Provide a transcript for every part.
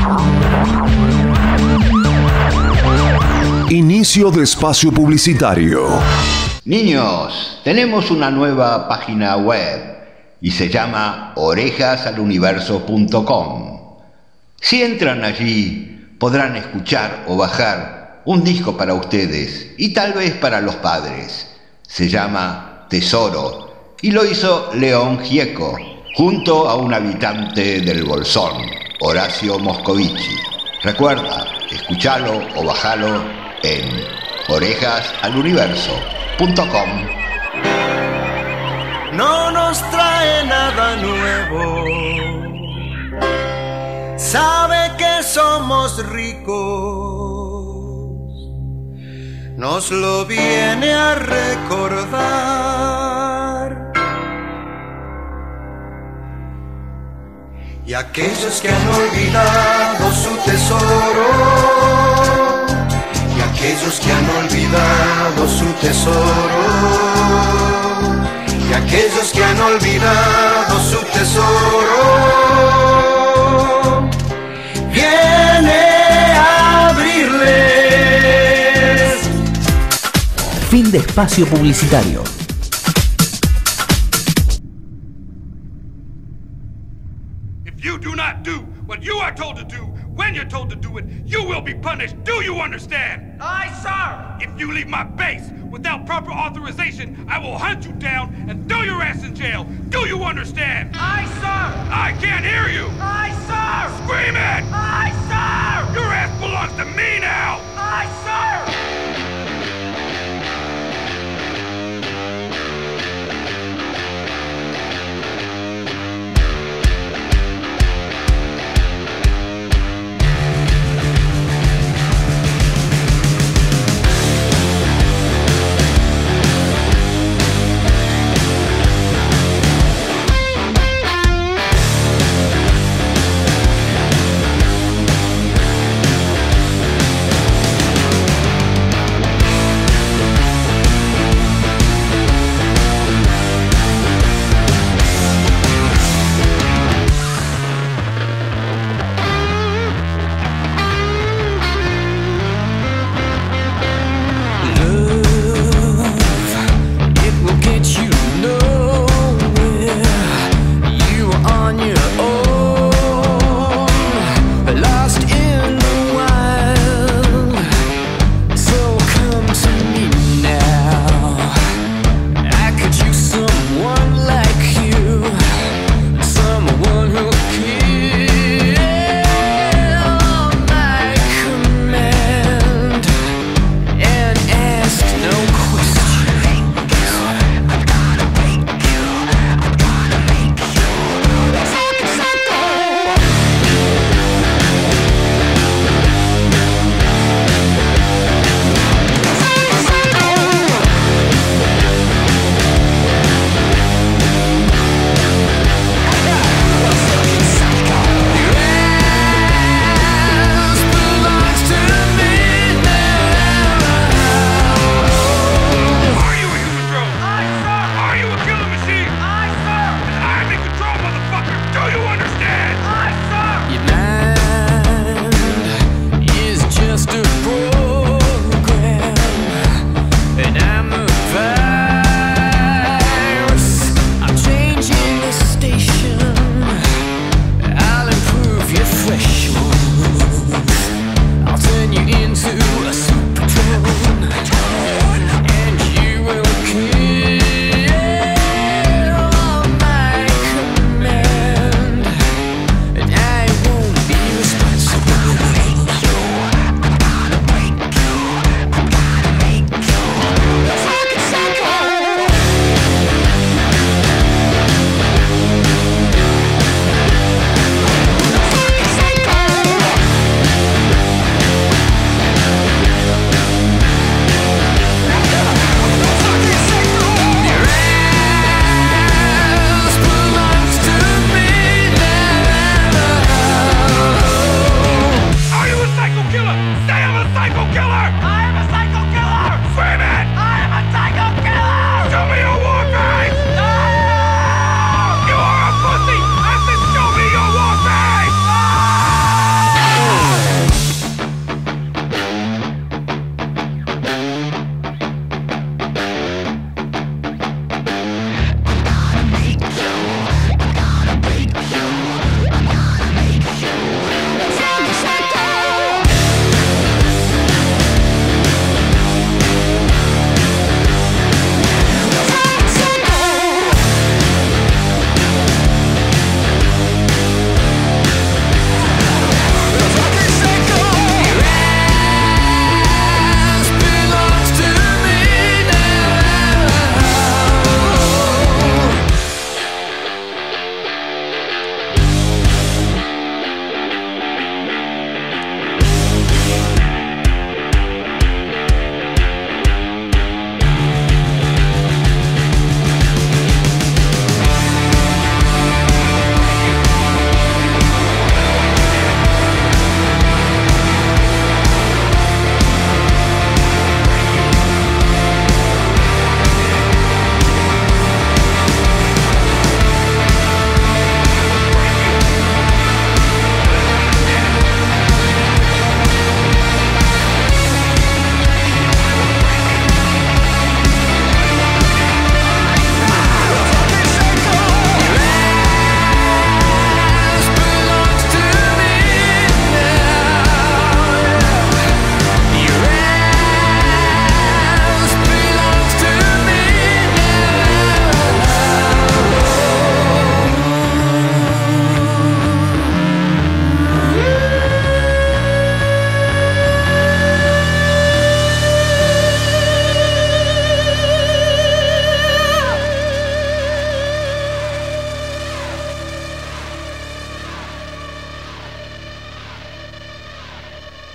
Inicio de espacio publicitario. Niños, tenemos una nueva página web y se llama orejasaluniverso.com. Si entran allí, podrán escuchar o bajar un disco para ustedes y tal vez para los padres. Se llama Tesoro y lo hizo León Gieco, junto a un habitante del Bolsón, Horacio Moscovici. Recuerda, escuchalo o bajalo en orejasaluniverso.com. No nos trae nada nuevo, sabe que somos ricos, nos lo viene a recordar. Y aquellos que han olvidado su tesoro, y aquellos que han olvidado su tesoro, y aquellos que han olvidado su tesoro, viene a abrirles. Fin de espacio publicitario. If you do not do what you are told to do, when you're told to do it, you will be punished. Do you understand? Aye, sir. If you leave my base without proper authorization, I will hunt you down and throw your ass in jail. Do you understand? Aye, sir. I can't hear you. Aye, sir. Scream it! Aye, sir. Your ass belongs to me now. Aye, sir.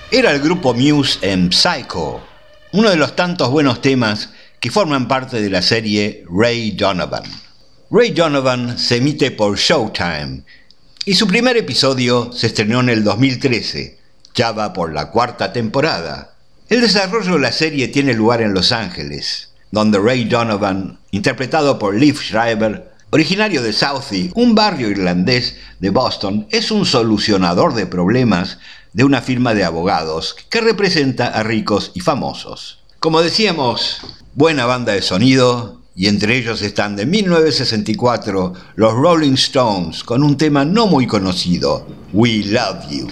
Era el grupo Muse en Psycho, uno de los tantos buenos temas que forman parte de la serie Ray Donovan. Ray Donovan se emite por Showtime y su primer episodio se estrenó en el 2013, ya va por la 4ª temporada. El desarrollo de la serie tiene lugar en Los Ángeles, donde Ray Donovan, interpretado por Liev Schreiber, originario de Southie, un barrio irlandés de Boston, es un solucionador de problemas de una firma de abogados que representa a ricos y famosos. Como decíamos, buena banda de sonido, y entre ellos están de 1964 los Rolling Stones con un tema no muy conocido, We Love You.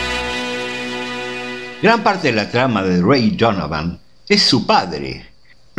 Gran parte de la trama de Ray Donovan es su padre.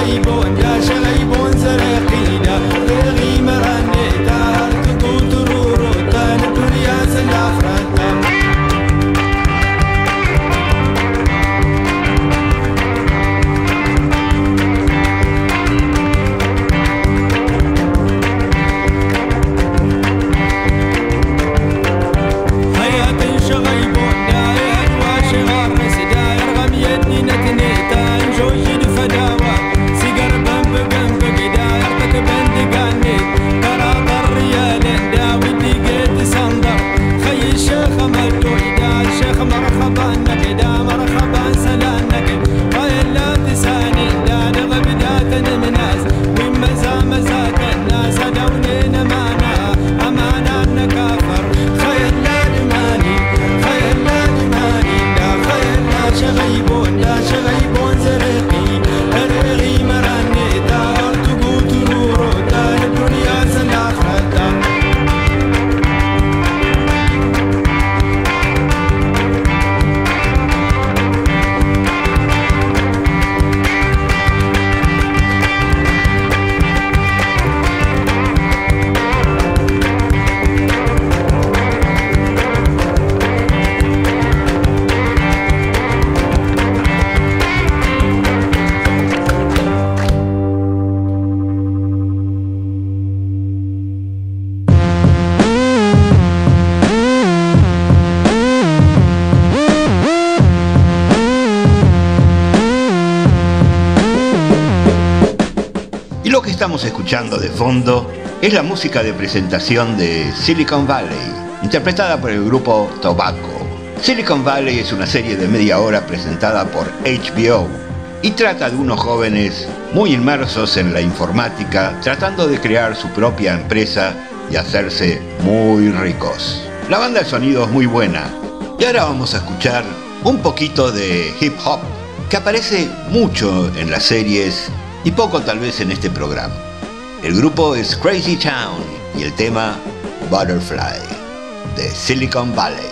شغيبون دا شغيبون زرقي دا رغي مراني دا تقوت رورو دا الدنيا سلاخرة Lo que estamos escuchando de fondo es la música de presentación de Silicon Valley, interpretada por el grupo Tobacco. Silicon Valley es una serie de media hora presentada por HBO y trata de unos jóvenes muy inmersos en la informática, tratando de crear su propia empresa y hacerse muy ricos. La banda de sonido es muy buena y ahora vamos a escuchar un poquito de hip hop que aparece mucho en las series y poco tal vez en este programa. El grupo es Crazy Town y el tema Butterfly de Silicon Valley.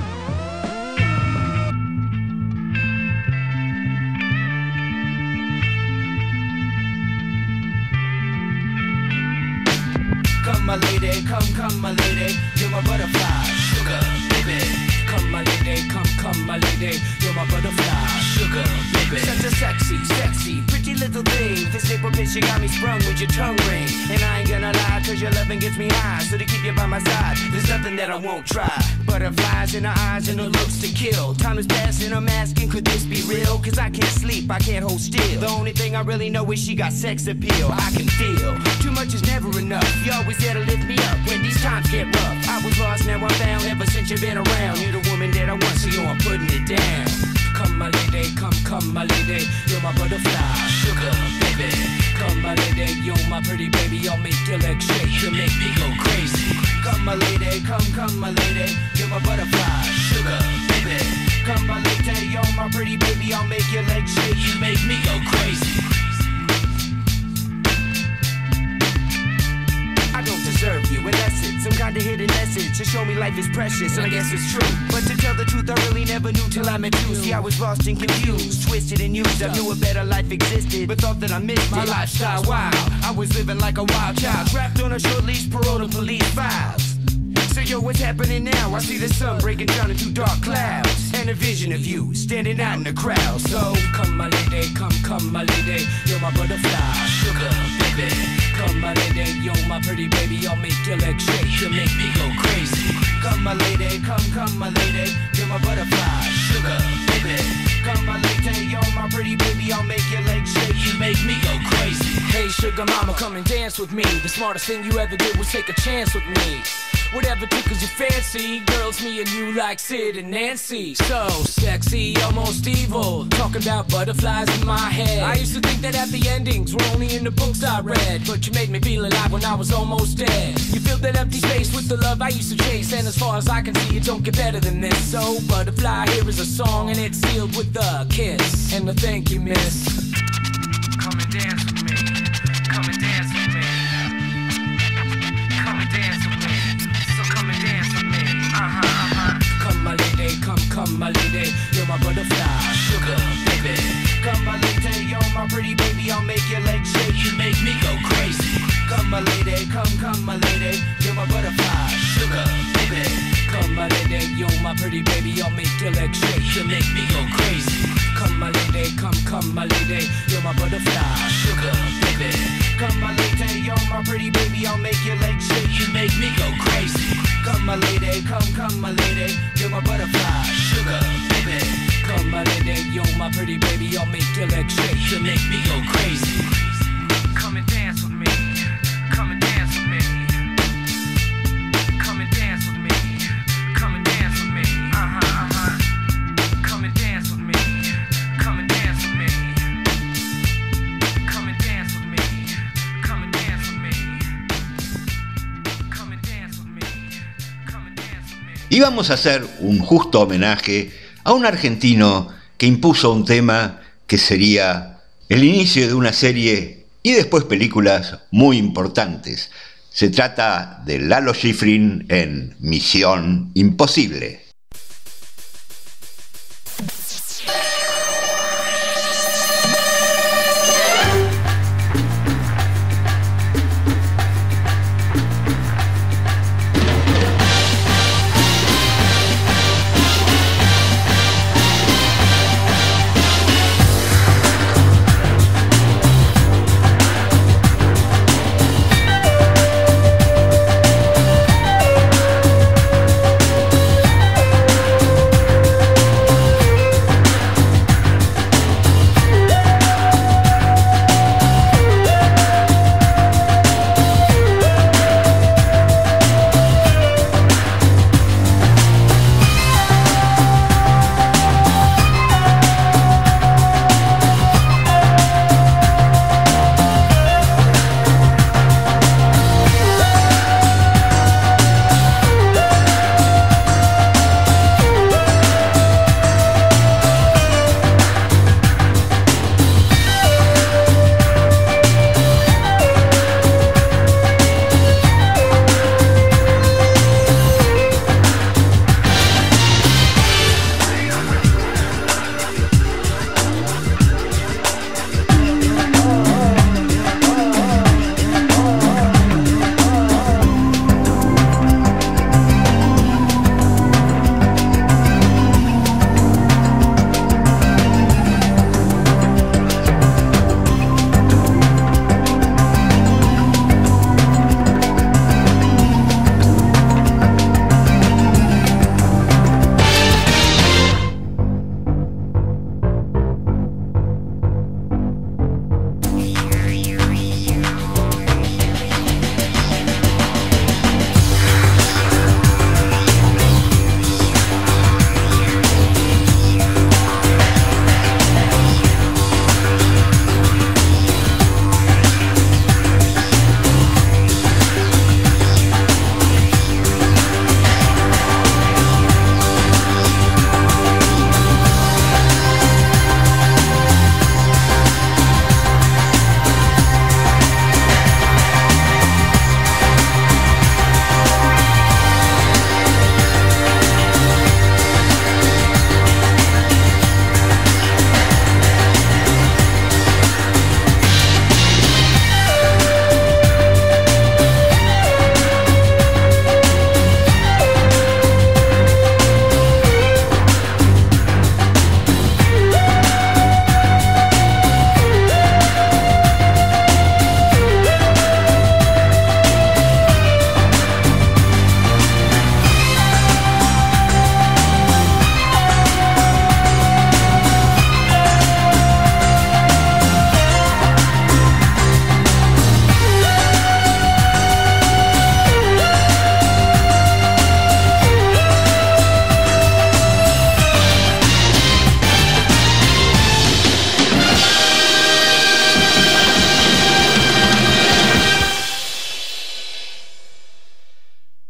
Come my lady, come my lady, you're my butterfly, sugar baby. Come my lady, come my lady, you're my butterfly, sugar baby. Such a sexy, pretty little thing. This April bitch, you got me sprung with your tongue ring. And I ain't gonna lie, cause your loving gets me high. So to keep you by my side, there's nothing that I won't try. Butterflies in her eyes and her looks to kill. Time is passing, I'm asking, could this be real? Cause I can't sleep, I can't hold still. The only thing I really know is she got sex appeal. I can feel, too much is never enough. You always there to lift me up when these times get rough. I was lost, now I'm found, ever since you've been around. You're the woman that I want, so I'm putting it down. Come my lady, come my lady, you're my butterfly, sugar baby. Come my lady, you're my pretty baby, I'll make your legs shake, you make me go crazy. Come my lady, come my lady, you're my butterfly, sugar baby. Come my lady, you're my pretty baby, I'll make your legs shake, you make me go crazy. I don't deserve you, unless it's some kind of hidden message to show me life is precious, and I guess it's true. But to tell the truth, I really never knew till I met you. See, I was lost and confused, twisted and used. I knew a better life existed, but thought that I missed my lifestyle. Wow, I was living like a wild child, trapped on a short leash, parole to police files. So yo, what's happening now? I see the sun breaking down into dark clouds, and a vision of you standing out in the crowd. So come my lady, come my lady, you're my butterfly, sugar baby. Come my lady, you're my pretty baby, I'll make your legs shake, you make me go crazy. Come my lady, come my lady, you're my butterfly, sugar baby. Come my lady, you're my pretty baby, I'll make your legs shake, you make me go crazy. Hey sugar mama, come and dance with me. The smartest thing you ever did was take a chance with me. Whatever tickles your fancy, girls, me and you like Sid and Nancy. So sexy, almost evil, talking about butterflies in my head. I used to think that happy endings were only in the books I read, but you made me feel alive when I was almost dead. You filled that empty space with the love I used to chase, and as far as I can see, it don't get better than this. So Butterfly, here is a song, and it's sealed with a kiss and a thank you, miss. Come and dance with me, come and dance with me, come and dance with me. Come and dance with me, Come my lady, come my lady, you're my butterfly, sugar baby. Come my lady, you're my pretty baby, baby, I'll make your legs shake. You make me go crazy. Come my lady, come my lady, you're my butterfly, sugar, baby. Come my lady, you're my pretty baby, I'll make your legs shake. You make me go crazy. Come my lady, come my lady, you're my butterfly, sugar, baby. Come my lady, you're my pretty baby, I'll make your legs shake. You make me go crazy. Come my lady, come my lady, you're my butterfly, sugar, baby. Come my lady, you're my pretty baby, I'll make your legs shake. You make me go crazy. Come and dance with me. Come and dance with me. Come and dance with me. Come and dance with me. Come and dance with me. Come and dance with me. Come and dance with me. Come and dance with me. Come and dance with me. Come and dance with me. Íbamos a hacer un justo homenaje a un argentino que impuso un tema que sería el inicio de una serie y después películas muy importantes. Se trata de Lalo Schifrin en Misión Imposible.